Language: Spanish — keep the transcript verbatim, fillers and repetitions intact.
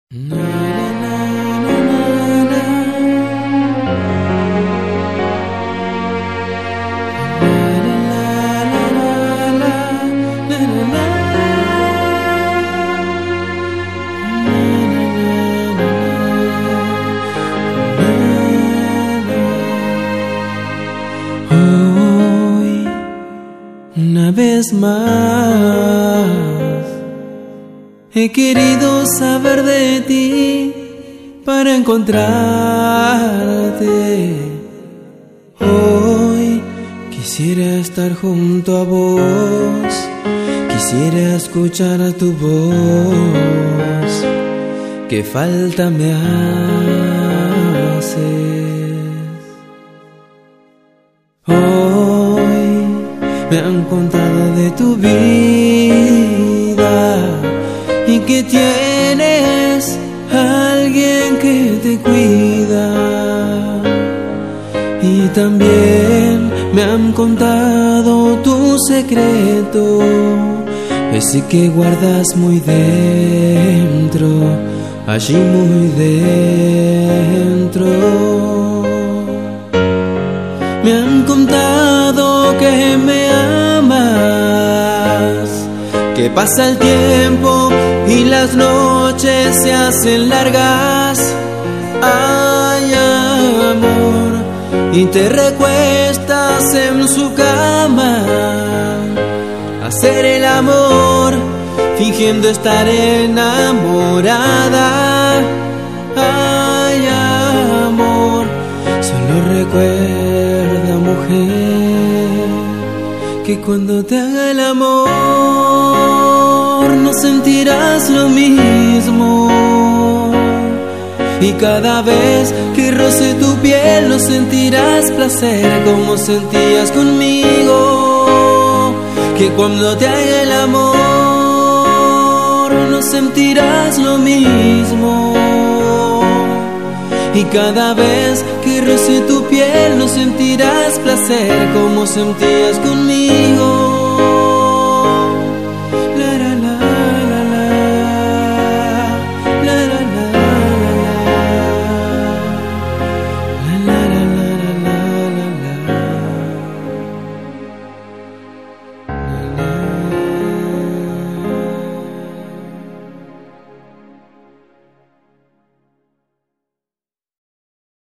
Na, na, na, na, na. Hoy, una vez más, he querido saber de ti para encontrarte. Hoy quisiera estar junto a vos, quisiera escuchar a tu voz, que falta me haces. Hoy me han contado de tu vida y que tienes a alguien que te cuida. Y también me han contado tu secreto, ese que guardas muy dentro, allí muy dentro. Me han contado que me amas, que pasa el tiempo y las noches se hacen largas. Ay, amor, y te recuestas en su cama a hacer el amor, fingiendo estar enamorada. Ay, amor, solo recuerda, mujer, que cuando te haga el amor no sentirás lo mismo. Y cada vez que roce tu piel no sentirás placer como sentías conmigo. Que cuando te haga el amor no sentirás lo mismo. Y cada vez que roce tu piel no sentirás placer como sentías conmigo.